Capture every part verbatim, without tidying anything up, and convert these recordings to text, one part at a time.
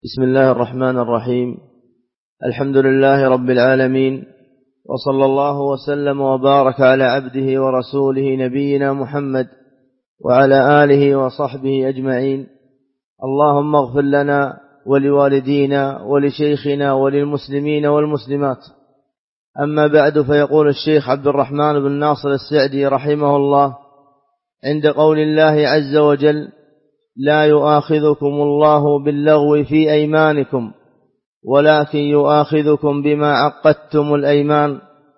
بسم الله الرحمن الرحيم. الحمد لله رب العالمين، وصلى الله وسلم وبارك على عبده ورسوله نبينا محمد وعلى آله وصحبه أجمعين. اللهم اغفر لنا ولوالدينا ولشيخنا وللمسلمين والمسلمات. أما بعد، فيقول الشيخ عبد الرحمن بن ناصر السعدي رحمه الله عند قول الله عز وجل: لا يؤاخذكم الله باللغو في أيمانكم ولكن يؤاخذكم بما عقدتم الأيمان،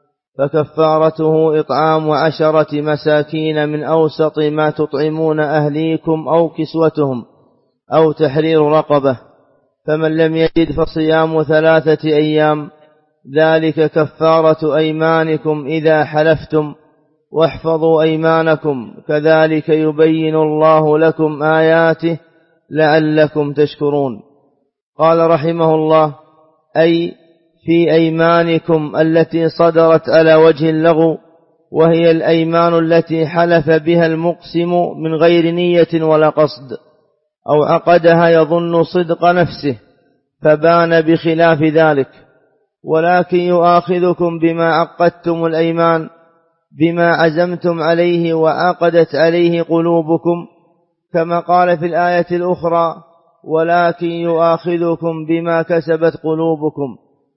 فكفارته إطعام عشرة مساكين من أوسط ما تطعمون أهليكم أو كسوتهم أو تحرير رقبة، فمن لم يجد فصيام ثلاثة أيام، ذلك كفارة أيمانكم إذا حلفتم، واحفظوا أيمانكم، كذلك يبين الله لكم آياته لعلكم تشكرون. قال رحمه الله: أي في أيمانكم التي صدرت على وجه اللغو، وهي الأيمان التي حلف بها المقسم من غير نية ولا قصد، أو عقدها يظن صدق نفسه فبان بخلاف ذلك، ولكن يؤاخذكم بما عقدتم الأيمان، بما عزمتم عليه وعقدت عليه قلوبكم، كما قال في الآية الأخرى: ولكن يؤاخذكم بما كسبت قلوبكم.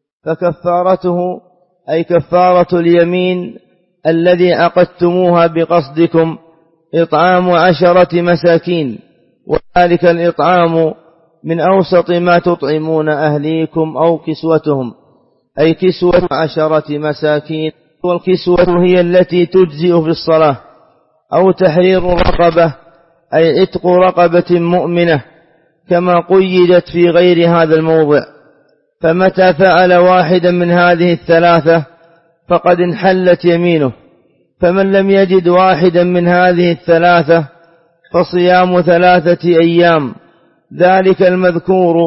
فكفارته أي كفارة اليمين الذي عقدتموها بقصدكم إطعام عشرة مساكين، وذلك الإطعام من أوسط ما تطعمون أهليكم أو كسوتهم، أي كسوة عشرة مساكين، والكسوة هي التي تجزئ في الصلاة، أو تحرير رقبة أي عتق رقبة مؤمنة، كما قيدت في غير هذا الموضع. فمتى فعل واحدا من هذه الثلاثة فقد انحلت يمينه، فمن لم يجد واحدا من هذه الثلاثة فصيام ثلاثة أيام، ذلك المذكور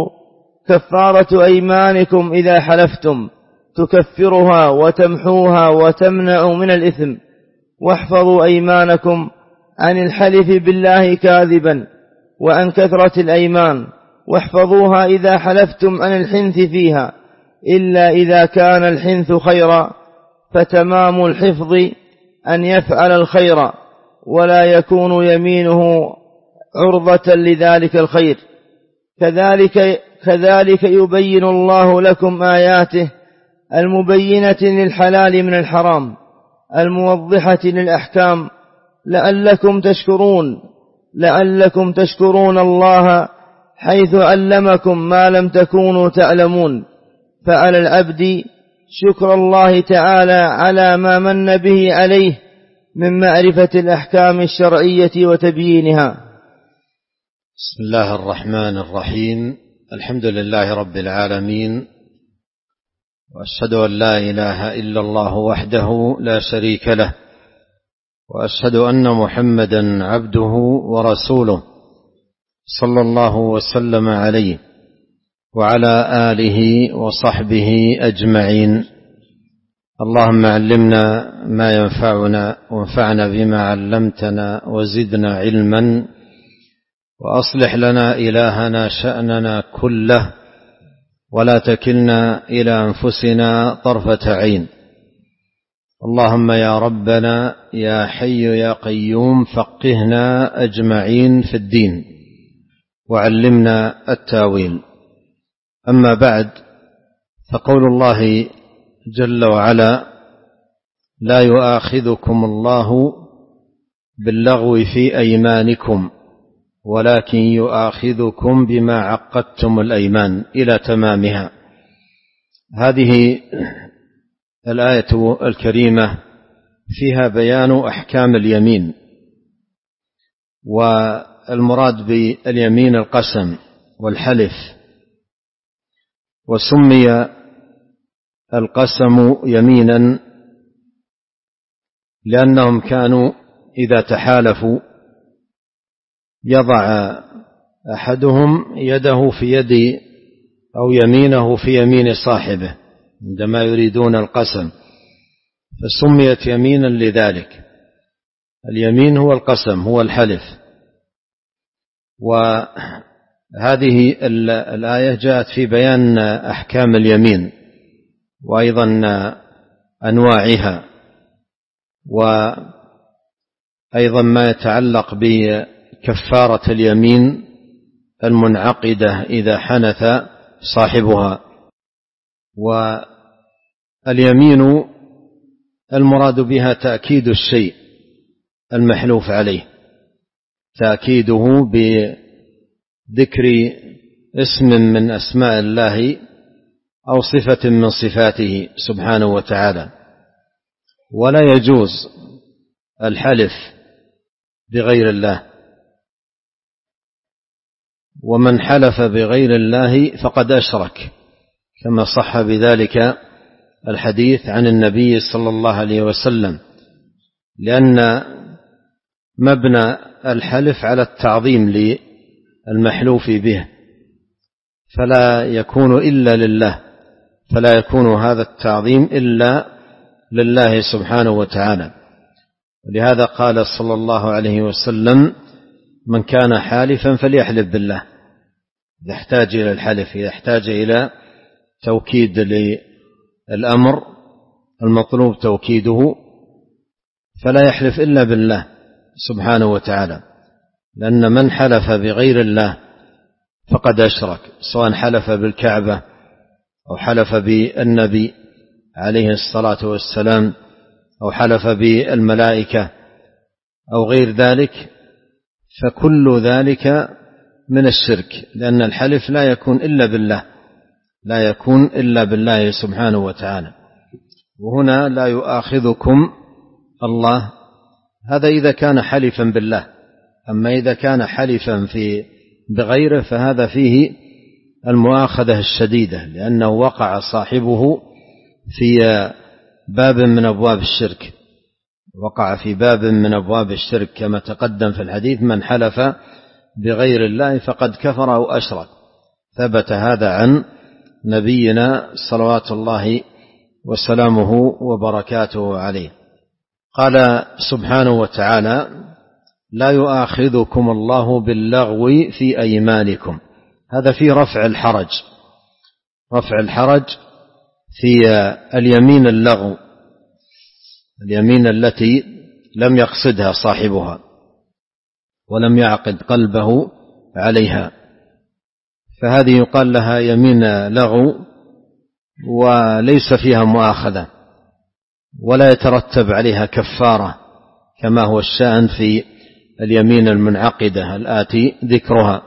كفارة أيمانكم إذا حلفتم، تكفرها وتمحوها وتمنع من الإثم. واحفظوا أيمانكم عن الحلف بالله كاذبا وعن كثرة الأيمان، واحفظوها إذا حلفتم عن الحنث فيها، إلا إذا كان الحنث خيرا، فتمام الحفظ أن يفعل الخير ولا يكون يمينه عرضة لذلك الخير. كذلك, كذلك يبين الله لكم آياته المبينة للحلال من الحرام، الموضحة للأحكام، لعلكم تشكرون لعلكم تشكرون الله حيث علمكم ما لم تكونوا تعلمون. فعلى العبد شكر الله تعالى على ما من به عليه من معرفة الأحكام الشرعية وتبيينها. بسم الله الرحمن الرحيم. الحمد لله رب العالمين، وأشهد أن لا إله إلا الله وحده لا شريك له، وأشهد أن محمدا عبده ورسوله، صلى الله وسلم عليه وعلى آله وصحبه أجمعين. اللهم علمنا ما ينفعنا وانفعنا بما علمتنا وزدنا علما، وأصلح لنا إلهنا شأننا كله، ولا تكلنا إلى أنفسنا طرفة عين. اللهم يا ربنا يا حي يا قيوم فقهنا أجمعين في الدين، وعلمنا التاويل. أما بعد، فقول الله جل وعلا: لا يؤاخذكم الله باللغو في أيمانكم ولكن يؤاخذكم بما عقدتم الأيمان، إلى تمامها. هذه الآية الكريمة فيها بيان أحكام اليمين، والمراد باليمين القسم والحلف، وسمي القسم يمينا لأنهم كانوا إذا تحالفوا يضع أحدهم يده في يد أو يمينه في يمين صاحبه عندما يريدون القسم، فسميت يمينا لذلك. اليمين هو القسم، هو الحلف. هذه الآية جاءت في بيان أحكام اليمين وأيضا أنواعها، وأيضا ما يتعلق بكفارة اليمين المنعقدة إذا حنث صاحبها. واليمين المراد بها تأكيد الشيء المحلوف عليه، تأكيده بذكر اسم من أسماء الله أو صفة من صفاته سبحانه وتعالى. ولا يجوز الحلف بغير الله، ومن حلف بغير الله فقد أشرك، كما صح بذلك الحديث عن النبي صلى الله عليه وسلم، لأن مبنى الحلف على التعظيم للمحلوف به، فلا يكون إلا لله، فلا يكون هذا التعظيم إلا لله سبحانه وتعالى. ولهذا قال صلى الله عليه وسلم: من كان حالفا فليحلف بالله. إذا احتاج إلى الحلف، إذا احتاج إلى توكيد للأمر المطلوب توكيده، فلا يحلف إلا بالله سبحانه وتعالى، لأن من حلف بغير الله فقد أشرك، سواء حلف بالكعبة أو حلف بالنبي عليه الصلاة والسلام أو حلف بالملائكة أو غير ذلك، فكل ذلك من الشرك، لأن الحلف لا يكون إلا بالله، لا يكون إلا بالله سبحانه وتعالى. وهنا لا يؤاخذكم الله، هذا إذا كان حلفا بالله. أما إذا كان حلفا في بغيره فهذا فيه المؤاخذة الشديدة، لأنه وقع صاحبه في باب من أبواب الشرك، وقع في باب من أبواب الشرك كما تقدم في الحديث: من حلف بغير الله فقد كفر أو أشرك. ثبت هذا عن نبينا صلوات الله وسلامه وبركاته عليه. قال سبحانه وتعالى: لا يؤاخذكم الله باللغو في أيمانكم. هذا في رفع الحرج، رفع الحرج في اليمين اللغو، اليمين التي لم يقصدها صاحبها ولم يعقد قلبه عليها، فهذه يقال لها يمين لغو وليس فيها مؤاخذة ولا يترتب عليها كفارة، كما هو الشأن في اليمين المنعقدة الآتي ذكرها.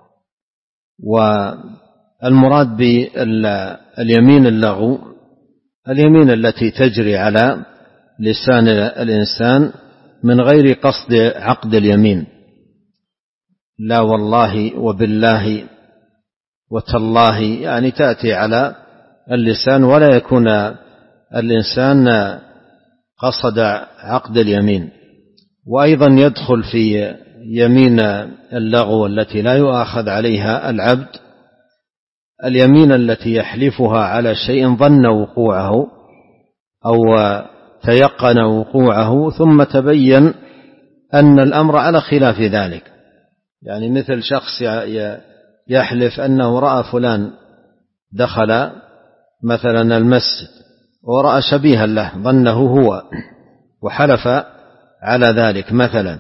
والمراد باليمين اللغو اليمين التي تجري على لسان الإنسان من غير قصد عقد اليمين، لا والله وبالله وتالله، يعني تأتي على اللسان ولا يكون الإنسان قصد عقد اليمين. وأيضا يدخل في يمين اللغو التي لا يؤاخذ عليها العبد اليمين التي يحلفها على شيء ظن وقوعه أو تيقن وقوعه ثم تبين أن الأمر على خلاف ذلك، يعني مثل شخص يحلف أنه رأى فلان دخل مثلا المسجد ورأى شبيها له ظنه هو وحلف على ذلك مثلا،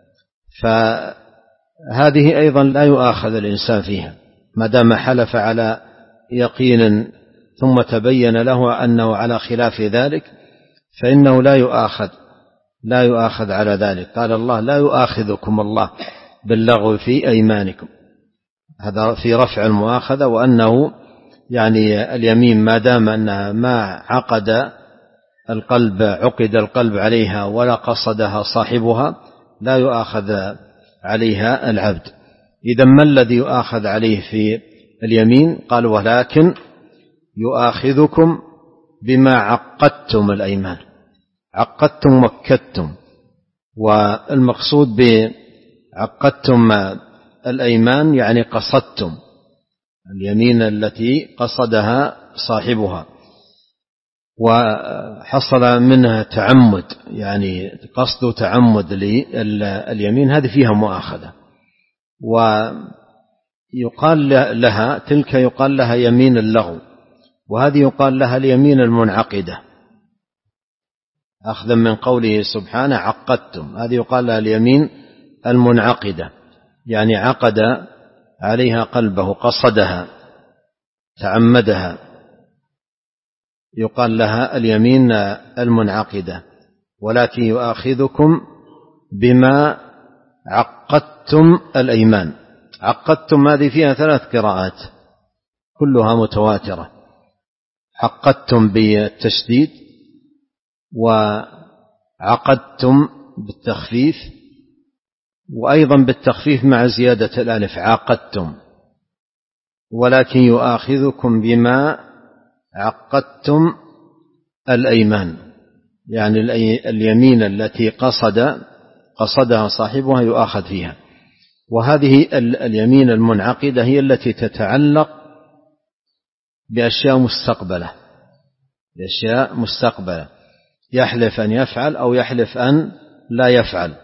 فهذه أيضا لا يؤاخذ الإنسان فيها ما دام حلف على يقين ثم تبين له أنه على خلاف ذلك، فإنه لا يؤاخذ لا يؤاخذ على ذلك. قال الله: لا يؤاخذكم الله باللغو في أيمانكم. هذا في رفع المؤاخذة، وأنه يعني اليمين ما دام أنها ما عقد القلب عقد القلب عليها ولا قصدها صاحبها لا يؤاخذ عليها العبد. إذا ما الذي يؤاخذ عليه في اليمين؟ قال: ولكن يؤاخذكم بما عقدتم الأيمان. عقدتم وكدتم، والمقصود بعقدتم الأيمان يعني قصدتم اليمين التي قصدها صاحبها، وحصل منها تعمد، يعني قصد تعمد لليمين، هذه فيها مؤاخذة. يقال لها تلك يقال لها يمين اللغو، وهذه يقال لها اليمين المنعقدة، أخذا من قوله سبحانه عقدتم، هذه يقال لها اليمين المنعقدة، يعني عقد عليها قلبه، قصدها، تعمدها، يقال لها اليمين المنعقدة. ولكن يؤاخذكم بما عقدتم الأيمان. عقدتم هذه فيها ثلاث قراءات كلها متواترة، عقدتم بالتشديد، وعقدتم بالتخفيف، وأيضا بالتخفيف مع زيادة الألف عقدتم. ولكن يؤاخذكم بما عقدتم الأيمان، يعني اليمين التي قصد قصدها صاحبها يؤاخذ فيها. وهذه اليمين المنعقدة هي التي تتعلق بأشياء مستقبلة، بأشياء مستقبلة، يحلف أن يفعل أو يحلف أن لا يفعل.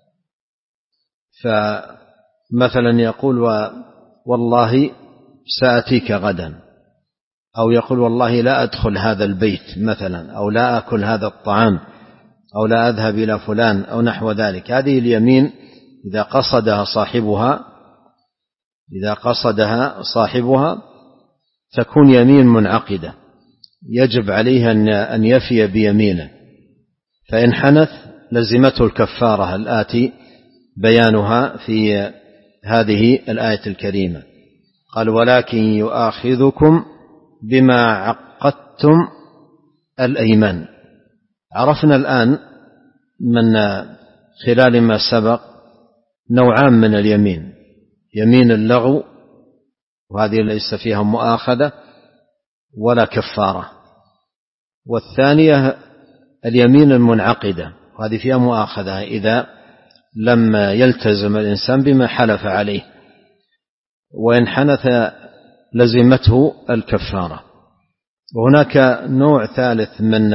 فمثلا يقول والله سأتيك غدا، أو يقول والله لا أدخل هذا البيت مثلا، أو لا أكل هذا الطعام، أو لا أذهب إلى فلان، أو نحو ذلك. هذه اليمين إذا قصدها صاحبها إذا قصدها صاحبها تكون يمين منعقدة، يجب عليه أن يفي بيمينه، فإن حنث لزمته الكفارة الآتي بيانها في هذه الآية الكريمة. قال ولكن يؤاخذكم بما عقدتم الأيمان. عرفنا الآن من خلال ما سبق نوعان من اليمين: يمين اللغو، وهذه ليس فيها مؤاخذة ولا كفارة، والثانية اليمين المنعقدة، وهذه فيها مؤاخذة إذا لم يلتزم الإنسان بما حلف عليه، وإن حنث لزمته الكفارة. وهناك نوع ثالث من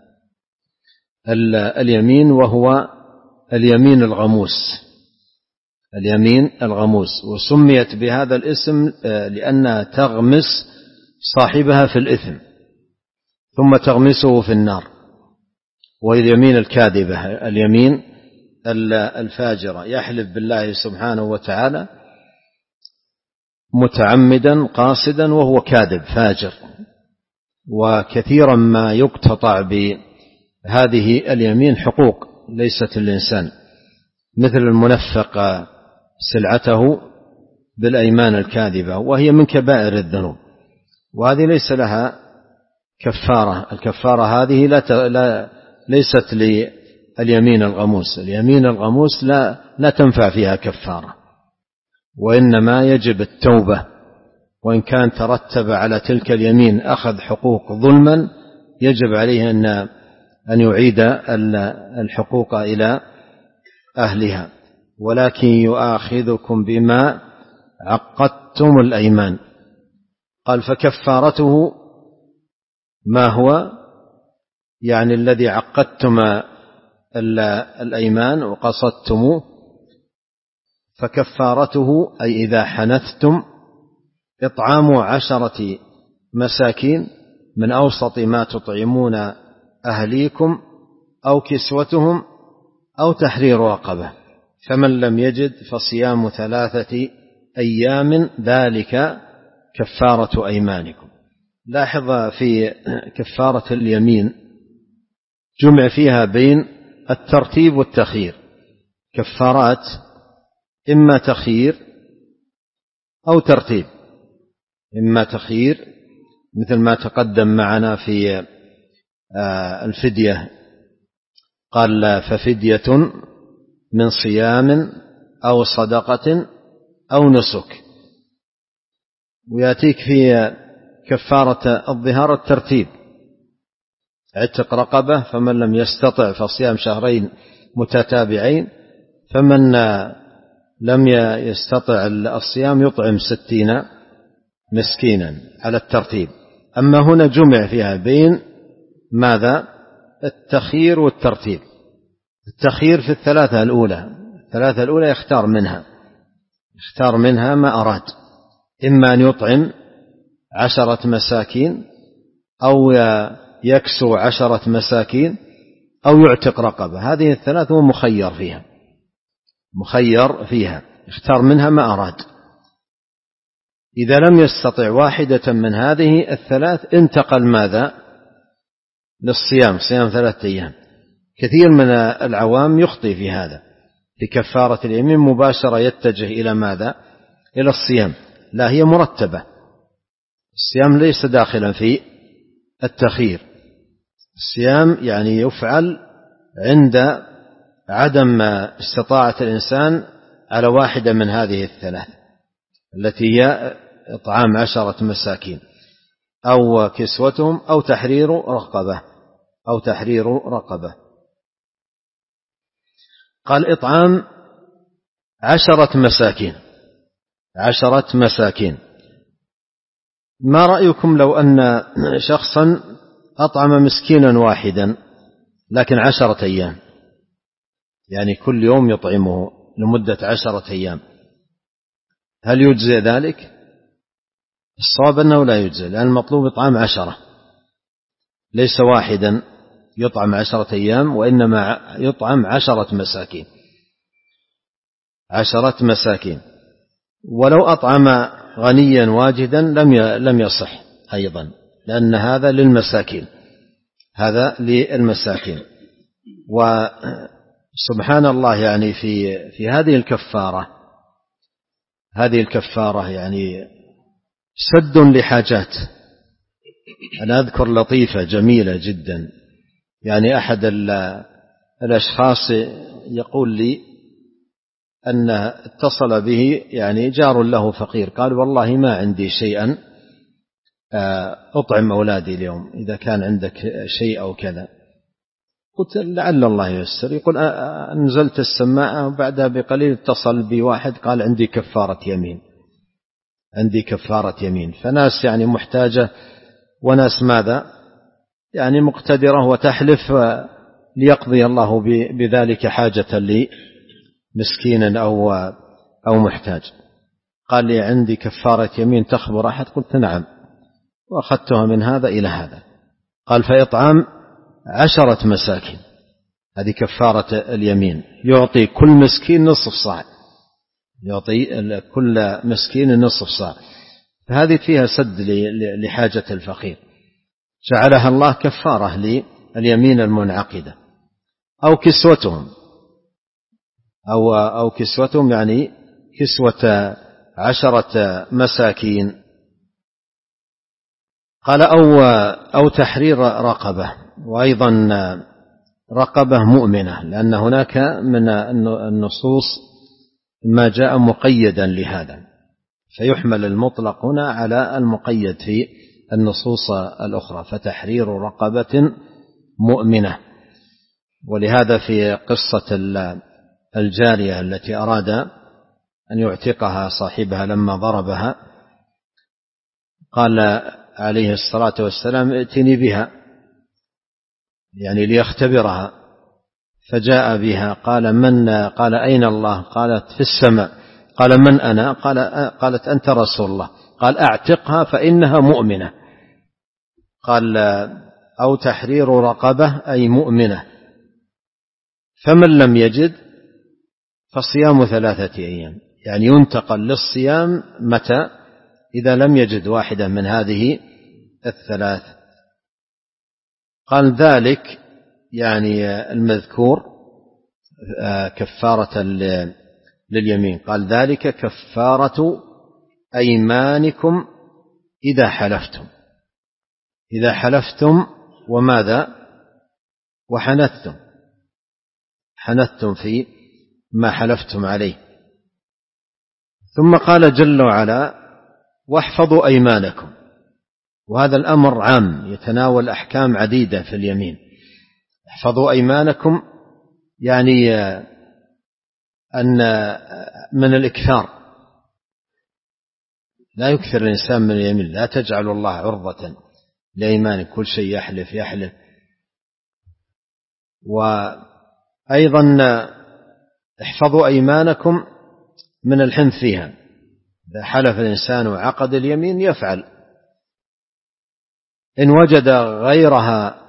اليمين وهو اليمين الغموس. اليمين الغموس، وسميت بهذا الاسم لأنها تغمس صاحبها في الإثم ثم تغمسه في النار. وهي اليمين الكاذبة، اليمين الفاجرة، يحلف بالله سبحانه وتعالى متعمدا قاصدا وهو كاذب فاجر. وكثيرا ما يقتطع بهذه اليمين حقوق ليست للإنسان، مثل المنفق سلعته بالأيمان الكاذبة، وهي من كبائر الذنوب، وهذه ليس لها كفارة. الكفارة هذه لا لا ليست لليمين الغموس. اليمين الغموس لا لا تنفع فيها كفارة، وإنما يجب التوبة، وإن كان ترتب على تلك اليمين أخذ حقوق ظلما يجب عليه أن أن يعيد الحقوق إلى أهلها. ولكن يؤاخذكم بما عقدتم الأيمان. قال فكفارته ما هو؟ يعني الذي عقدتم الأيمان وقصدتموه، فكفارته أي إذا حنثتم إطعام عشرة مساكين من أوسط ما تطعمون أهليكم أو كسوتهم أو تحرير رقبة، فمن لم يجد فصيام ثلاثة أيام ذلك كفارة أيمانكم. لاحظ في كفارة اليمين جمع فيها بين الترتيب والتخيير. كفارات إما تخيير أو ترتيب، إما تخيير مثل ما تقدم معنا في الفدية، قال ففدية من صيام أو صدقة أو نسك. ويأتيك في كفارة الظهار الترتيب: عتق رقبة، فمن لم يستطع فصيام شهرين متتابعين، فمن لم يستطع الصيام يطعم ستين مسكينا على الترتيب. أما هنا جمع فيها بين ماذا؟ التخيير والترتيب. التخيير في الثلاثة الأولى، الثلاثة الأولى يختار منها يختار منها ما أراد، إما أن يطعم عشرة مساكين أو يكسو عشرة مساكين أو يعتق رقبة. هذه الثلاث هو مخير فيها مخير فيها اختار منها ما أراد. إذا لم يستطع واحدة من هذه الثلاث انتقل ماذا؟ للصيام، صيام ثلاثة أيام. كثير من العوام يخطئ في هذا، لكفارة اليمين مباشرة يتجه إلى ماذا؟ إلى الصيام. لا، هي مرتبة. الصيام ليس داخلا في التخيير. الصيام يعني يفعل عند عدم استطاعة الإنسان على واحدة من هذه الثلاث التي هي إطعام عشرة مساكين أو كسوتهم أو تحرير رقبة أو تحرير رقبة. قال إطعام عشرة مساكين عشرة مساكين. ما رأيكم لو أن شخصا أطعم مسكينا واحدا لكن عشرة أيام، يعني كل يوم يطعمه لمدة عشرة أيام، هل يجزي ذلك؟ الصواب أنه لا يجزي، لأن المطلوب إطعام عشرة، ليس واحدا يطعم عشرة أيام، وإنما يطعم عشرة مساكين عشرة مساكين. ولو أطعم غنيا واجدا لم لم يصح أيضا، لأن هذا للمساكين هذا للمساكين. وسبحان الله، يعني في في هذه الكفارة هذه الكفارة يعني سد لحاجات. أنا أذكر لطيفة جميلة جدا، يعني أحد الأشخاص يقول لي أن اتصل به يعني جار له فقير، قال والله ما عندي شيئا أطعم أولادي اليوم، إذا كان عندك شيء أو كذا. قلت لعل الله ييسر. يقول أنزلت السماعة وبعدها بقليل اتصل بواحد قال عندي كفارة يمين عندي كفارة يمين. فناس يعني محتاجة، وناس ماذا يعني مقتدرة وتحلف ليقضي الله بذلك حاجة لمسكين أو أو محتاج. قال لي عندي كفارة يمين تخبر أحد؟ قلت نعم، وأخذتها من هذا إلى هذا. قال فإطعام عشرة مساكين، هذه كفارة اليمين، يعطي كل مسكين نصف صاع، يعطي كل مسكين نصف صاع. فهذه فيها سد لحاجة الفقير، جعلها الله كفارة لليمين المنعقدة. أو كسوتهم أو أو كسوتهم يعني كسوة عشرة مساكين. قال أو أو تحرير رقبة، وأيضا رقبة مؤمنة، لأن هناك من النصوص ما جاء مقيدا لهذا، فيحمل المطلق هنا على المقيد في النصوص الأخرى، فتحرير رقبة مؤمنة. ولهذا في قصة الجارية التي أراد أن يعتقها صاحبها لما ضربها، قال عليه الصلاة والسلام ائتني بها، يعني ليختبرها، فجاء بها. قال من؟ قال أين الله؟ قالت في السماء. قال من أنا؟ قال قالت أنت رسول الله. قال أعتقها فإنها مؤمنة. قال أو تحرير رقبة أي مؤمنة. فمن لم يجد فصيام ثلاثة أيام، يعني ينتقل للصيام متى؟ إذا لم يجد واحدة من هذه الثلاث. قال ذلك يعني المذكور كفارة لليمين، قال ذلك كفارة أيمانكم إذا حلفتم، إذا حلفتم وماذا؟ وحنثتم، حنثتم في ما حلفتم عليه. ثم قال جل وعلا واحفظوا أيمانكم، وهذا الأمر عام يتناول أحكام عديدة في اليمين. احفظوا أيمانكم يعني أن من الإكثار، لا يكثر الإنسان من اليمين، لا تجعلوا الله عرضة لأيمانكم، كل شيء يحلف يحلف. وأيضا احفظوا أيمانكم من الحنث فيها، إذا حلف الإنسان وعقد اليمين يفعل، إن وجد غيرها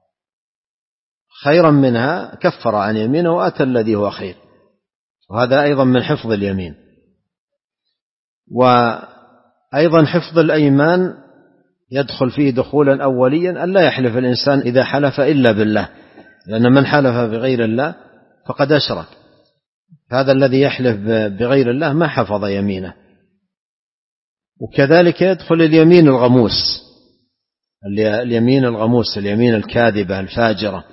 خيرا منها كفر عن يمينه وأتى الذي هو خير، وهذا أيضا من حفظ اليمين. وأيضا حفظ الأيمان يدخل فيه دخولا أوليا، أن لا يحلف الإنسان إذا حلف إلا بالله، لأن من حلف بغير الله فقد أشرك. هذا الذي يحلف بغير الله ما حفظ يمينه. وكذلك يدخل اليمين الغموس، اليمين الغموس، اليمين الكاذبة الفاجرة.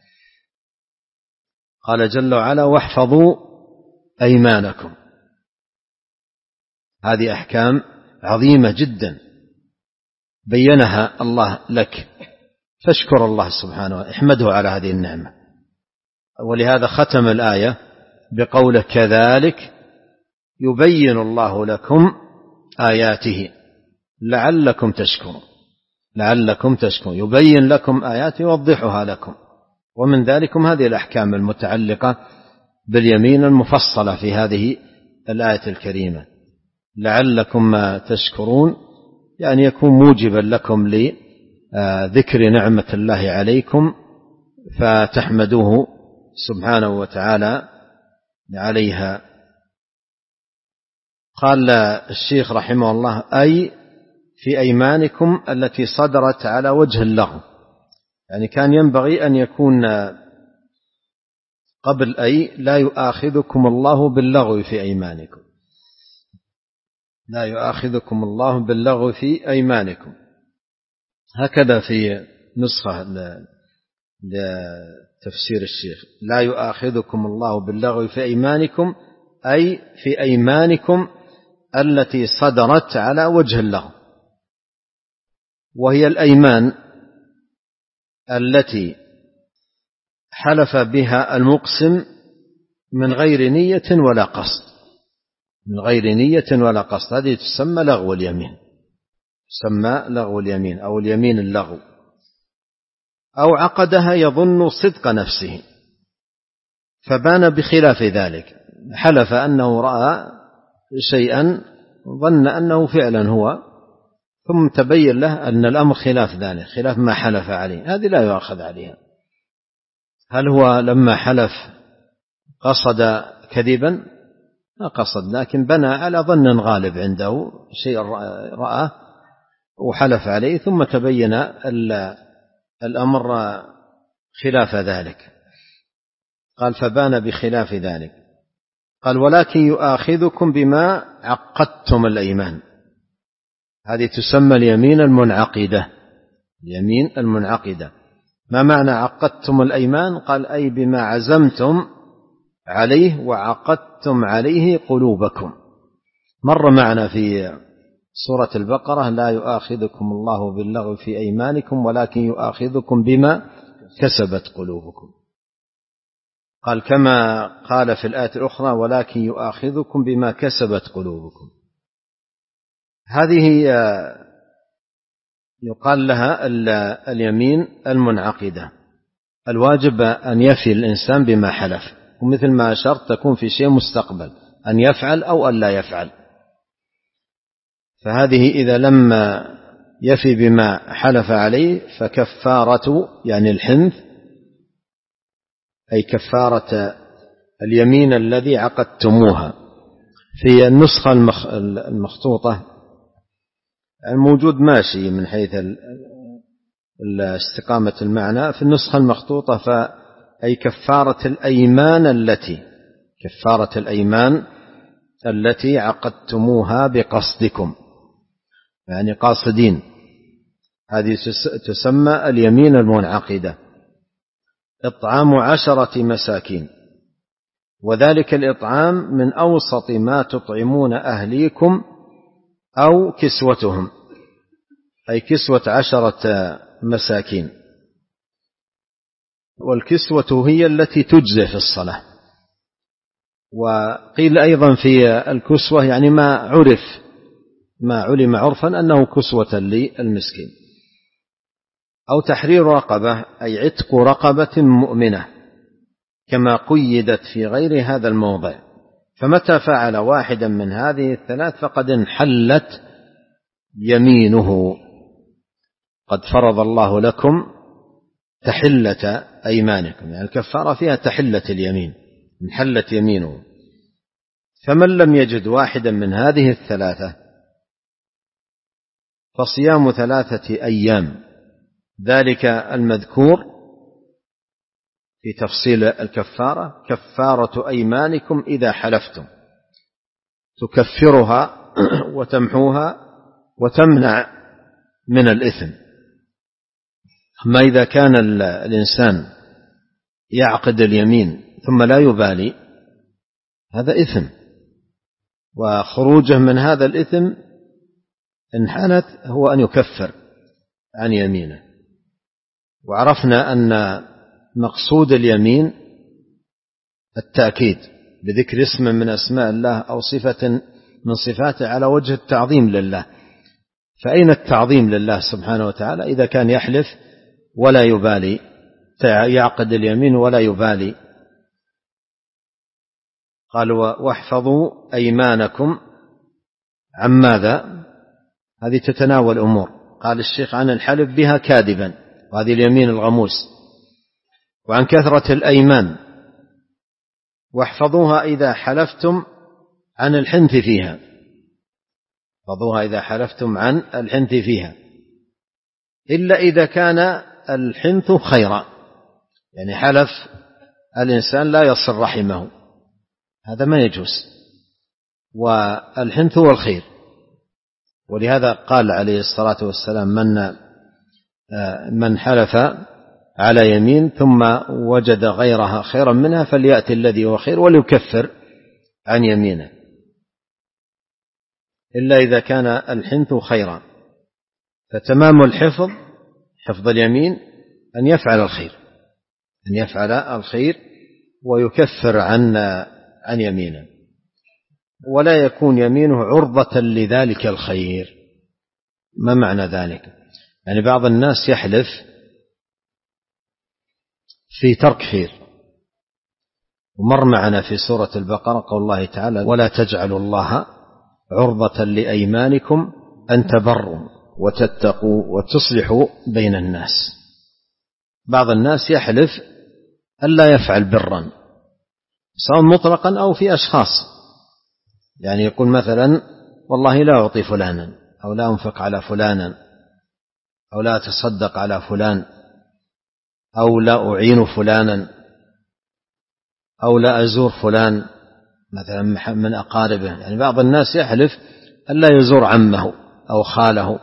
قال جل وعلا: واحفظوا أيمانكم. هذه أحكام عظيمة جدا بينها الله لك، فاشكر الله سبحانه، احمده على هذه النعمة. ولهذا ختم الآية بقوله: كذلك يبين الله لكم آياته لعلكم تشكرون. لعلكم تشكرون، يبين لكم آياته يوضحها لكم، ومن ذلكم هذه الأحكام المتعلقة باليمين المفصلة في هذه الآية الكريمة. لعلكم تشكرون يعني يكون موجبا لكم لذكر نعمة الله عليكم فتحمدوه سبحانه وتعالى عليها. قال الشيخ رحمه الله: أي في أيمانكم التي صدرت على وجه اللغو، يعني كان ينبغي أن يكون قبل أي لا يؤاخذكم الله باللغو في أيمانكم، لا يؤاخذكم الله باللغو في أيمانكم. هكذا في نسخة لتفسير الشيخ: لا يؤاخذكم الله باللغو في أيمانكم، أي في أيمانكم التي صدرت على وجه اللغو، وهي الأيمان التي حلف بها المقسم من غير نية ولا قصد، من غير نية ولا قصد، هذه تسمى لغو اليمين، تسمى لغو اليمين أو اليمين اللغو. أو عقدها يظن صدق نفسه فبان بخلاف ذلك، حلف أنه رأى شيئا ظن أنه فعلا هو، ثم تبين له أن الأمر خلاف ذلك، خلاف ما حلف عليه، هذه لا يؤخذ عليها. هل هو لما حلف قصد كذبا؟ ما قصد، لكن بنى على ظن غالب عنده، شيء رأى وحلف عليه، ثم تبين الأمر خلاف ذلك. قال: فبان بخلاف ذلك. قال: ولكن يؤاخذكم بما عقدتم الأيمان، هذه تسمى اليمين المنعقدة، اليمين المنعقدة. ما معنى عقدتم الأيمان؟ قال: أي بما عزمتم عليه وعقدتم عليه قلوبكم. مر معنا في سورة البقرة: لا يؤاخذكم الله باللغو في أيمانكم ولكن يؤاخذكم بما كسبت قلوبكم. قال كما قال في الآية الأخرى: ولكن يؤاخذكم بما كسبت قلوبكم. هذه يقال لها اليمين المنعقدة، الواجب أن يفي الإنسان بما حلف، ومثل ما أشرت تكون في شيء مستقبل، أن يفعل أو أن لا يفعل. فهذه إذا لم يفي بما حلف عليه فكفارة يعني الحنث، أي كفارة اليمين الذي عقدتموها. في النسخة المخطوطة الموجود ماشي من حيث استقامة المعنى، في النسخة المخطوطة فأي كفارة الأيمان التي كفارة الأيمان التي عقدتموها بقصدكم، يعني قاصدين، هذه تسمى اليمين المنعقدة. إطعام عشرة مساكين، وذلك الإطعام من أوسط ما تطعمون أهليكم أو كسوتهم، أي كسوة عشرة مساكين. والكسوة هي التي تجزي في الصلاة. وقيل أيضا في الكسوة يعني ما عرف ما علم عرفا أنه كسوة للمسكين. أو تحرير رقبة، أي عتق رقبة مؤمنة كما قيدت في غير هذا الموضع، فمتى فعل واحدا من هذه الثلاث فقد انحلت يمينه. قد فرض الله لكم تحلة أيمانكم، يعني الكفارة فيها تحلة اليمين، انحلت يمينه. فمن لم يجد واحدا من هذه الثلاثة فصيام ثلاثة أيام، ذلك المذكور في تفصيل الكفارة كفارة أيمانكم إذا حلفتم، تكفرها وتمحوها وتمنع من الإثم. أما إذا كان الإنسان يعقد اليمين ثم لا يبالي هذا إثم، وخروجه من هذا الإثم إن حانت هو أن يكفر عن يمينه. وعرفنا أن مقصود اليمين التأكيد بذكر اسم من أسماء الله أو صفة من صفاته على وجه التعظيم لله. فأين التعظيم لله سبحانه وتعالى إذا كان يحلف ولا يبالي، يعقد اليمين ولا يبالي؟ قالوا واحفظوا أيمانكم عن ماذا؟ هذه تتناول أمور. قال الشيخ عن الحلف بها كاذبا، وهذه اليمين الغموس، وعن كثرة الأيمان، واحفظوها إذا حلفتم عن الحنث فيها، احفظوها إذا حلفتم عن الحنث فيها، إلا إذا كان الحنث خيرا، يعني حلف الإنسان لا يصل رحمه، هذا ما يجوز، والحنث هو الخير. ولهذا قال عليه الصلاة والسلام من من حلف على يمين ثم وجد غيرها خيرا منها فليأتي الذي هو خير وليكفر عن يمينه، إلا إذا كان الحنث خيرا. فتمام الحفظ، حفظ اليمين، أن يفعل الخير، أن يفعل الخير ويكفر عن عن يمينه، ولا يكون يمينه عرضة لذلك الخير. ما معنى ذلك؟ يعني بعض الناس يحلف في ترك خير، ومر معنا في سورة البقرة قول الله تعالى ولا تجعلوا الله عرضة لأيمانكم أن تبروا وتتقوا وتصلحوا بين الناس. بعض الناس يحلف ألا يفعل برا سواء مطلقا أو في أشخاص، يعني يقول مثلا والله لا أعطي فلانا، أو لا أنفق على فلانا، أو لا أتصدق على فلان، أو لا أعين فلانا، أو لا أزور فلان مثلا من أقاربه. يعني بعض الناس يحلف ألا يزور عمه أو خاله،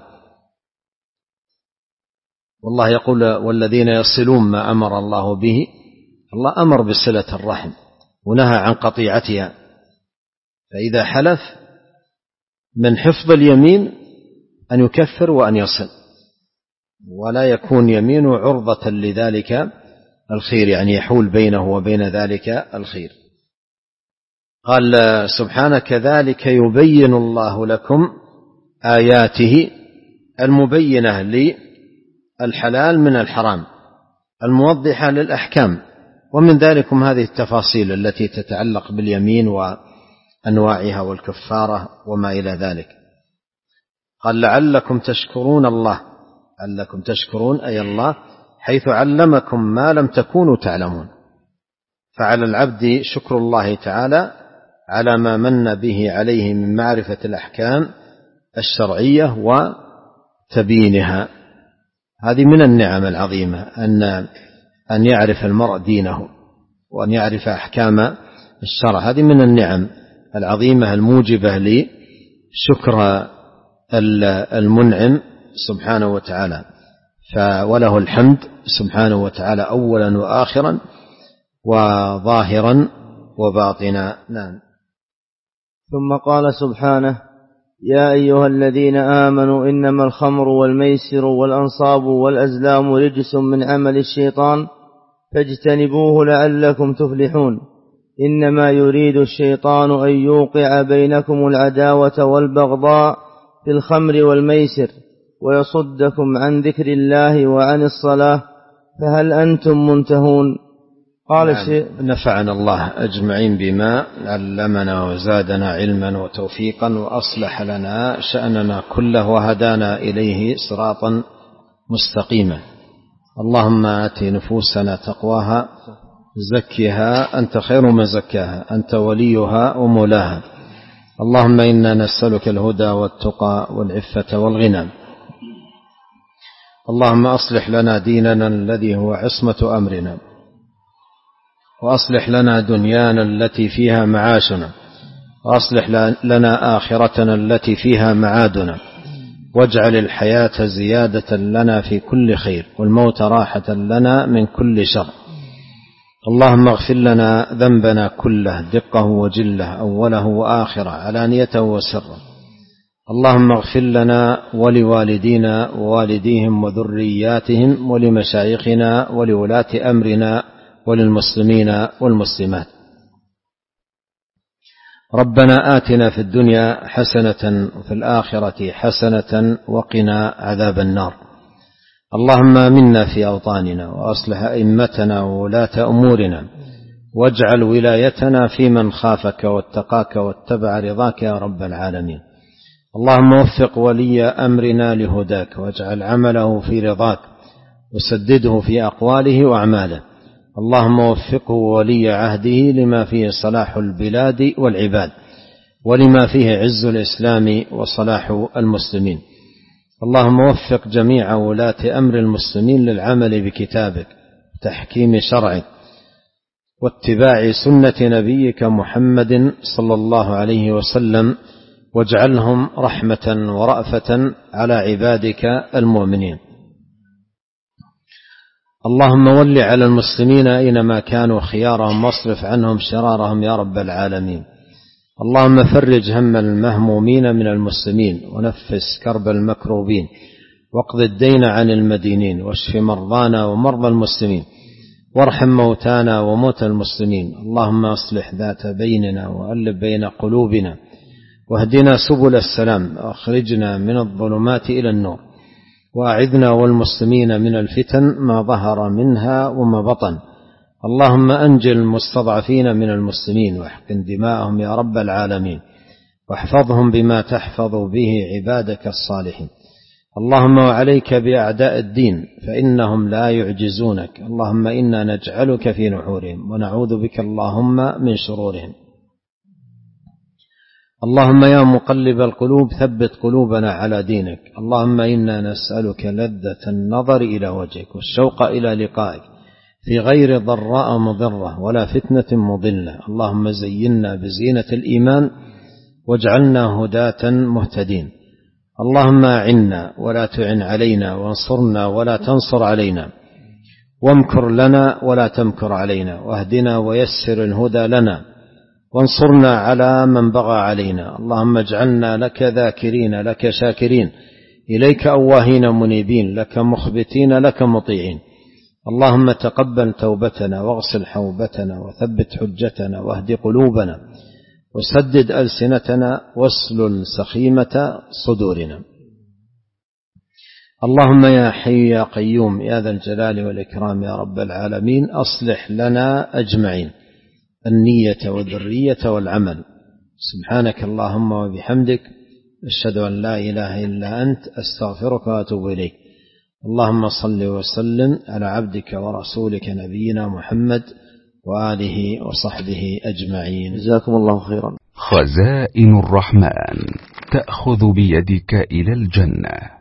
والله يقول والذين يصلون ما أمر الله به، الله أمر بصلة الرحم ونهى عن قطيعتها. فإذا حلف من حفظ اليمين أن يكفر وأن يصل، ولا يكون يمينه عرضة لذلك الخير، يعني يحول بينه وبين ذلك الخير. قال سبحانه كذلك يبين الله لكم آياته المبينة للحلال من الحرام الموضحة للأحكام، ومن ذلكم هذه التفاصيل التي تتعلق باليمين وأنواعها والكفارة وما إلى ذلك. قال لعلكم تشكرون الله، لعلكم تشكرون أي الله حيث علمكم ما لم تكونوا تعلمون. فعلى العبد شكر الله تعالى على ما من به عليه من معرفة الأحكام الشرعية وتبيينها. هذه من النعم العظيمة أن أن يعرف المرء دينه وأن يعرف أحكام الشرع، هذه من النعم العظيمة الموجبة لشكر المنعم سبحانه وتعالى. وله الحمد سبحانه وتعالى أولا وآخرا وظاهرا وباطنا. نعم. ثم قال سبحانه يا أيها الذين آمنوا إنما الخمر والميسر والأنصاب والأزلام رجس من عمل الشيطان فاجتنبوه لعلكم تفلحون. إنما يريد الشيطان أن يوقع بينكم العداوة والبغضاء في الخمر والميسر ويصدكم عن ذكر الله وعن الصلاة فهل أنتم منتهون؟ قال نعم. الشيخ نفعنا الله أجمعين بما علمنا وزادنا علما وتوفيقا وأصلح لنا شأننا كله وهدانا إليه صراطا مستقيما. اللهم آت نفوسنا تقواها زكها أنت خير من زكاها أنت وليها ومولاها. اللهم إنا نسألك الهدى والتقى والعفة والغنى. اللهم أصلح لنا ديننا الذي هو عصمة أمرنا وأصلح لنا دنيانا التي فيها معاشنا وأصلح لنا آخرتنا التي فيها معادنا واجعل الحياة زيادة لنا في كل خير والموت راحة لنا من كل شر. اللهم اغفر لنا ذنبنا كله دقه وجله أوله وآخره علانيته وسره. اللهم اغفر لنا ولوالدينا ووالديهم وذرياتهم ولمشايخنا ولولاة أمرنا وللمسلمين والمسلمات. ربنا آتنا في الدنيا حسنة وفي الآخرة حسنة وقنا عذاب النار. اللهم آمنا في أوطاننا وأصلح أئمتنا وولاة أمورنا واجعل ولايتنا في من خافك واتقاك واتبع رضاك يا رب العالمين. اللهم وفق ولي أمرنا لهداك واجعل عمله في رضاك وسدده في أقواله وأعماله. اللهم وفقه ولي عهده لما فيه صلاح البلاد والعباد ولما فيه عز الإسلام وصلاح المسلمين. اللهم وفق جميع ولاة أمر المسلمين للعمل بكتابك وتحكيم شرعك واتباع سنة نبيك محمد صلى الله عليه وسلم واجعلهم رحمة ورأفة على عبادك المؤمنين. اللهم ول على المسلمين أينما كانوا خيارهم واصرف عنهم شرارهم يا رب العالمين. اللهم فرج هم المهمومين من المسلمين ونفس كرب المكروبين واقض الدين عن المدينين واشف مرضانا ومرضى المسلمين وارحم موتانا وموتى المسلمين. اللهم اصلح ذات بيننا وألف بين قلوبنا واهدنا سبل السلام واخرجنا من الظلمات إلى النور وأعذنا والمسلمين من الفتن ما ظهر منها وما بطن. اللهم أنجل المستضعفين من المسلمين واحقن دماءهم يا رب العالمين واحفظهم بما تحفظ به عبادك الصالحين. اللهم وعليك بأعداء الدين فإنهم لا يعجزونك. اللهم إنا نجعلك في نحورهم ونعوذ بك اللهم من شرورهم. اللهم يا مقلب القلوب ثبت قلوبنا على دينك. اللهم إنا نسألك لذة النظر إلى وجهك والشوق إلى لقائك في غير ضراء مضرة ولا فتنة مضلة. اللهم زينا بزينة الإيمان واجعلنا هداة مهتدين. اللهم أعنا ولا تعن علينا وانصرنا ولا تنصر علينا وامكر لنا ولا تمكر علينا واهدنا ويسر الهدى لنا وانصرنا على من بغى علينا. اللهم اجعلنا لك ذاكرين لك شاكرين إليك أواهين منيبين لك مخبتين لك مطيعين. اللهم تقبل توبتنا واغسل حوبتنا وثبت حجتنا واهد قلوبنا وسدد ألسنتنا واسلل سخيمة صدورنا. اللهم يا حي يا قيوم يا ذا الجلال والإكرام يا رب العالمين أصلح لنا أجمعين النية والذرية والعمل. سبحانك اللهم وبحمدك أشهد أن لا إله إلا أنت أستغفرك وأتوب إليك. اللهم صل وسلم على عبدك ورسولك نبينا محمد وآله وصحبه أجمعين. جزاكم الله خيرا. خزائن الرحمن تأخذ بيدك إلى الجنة.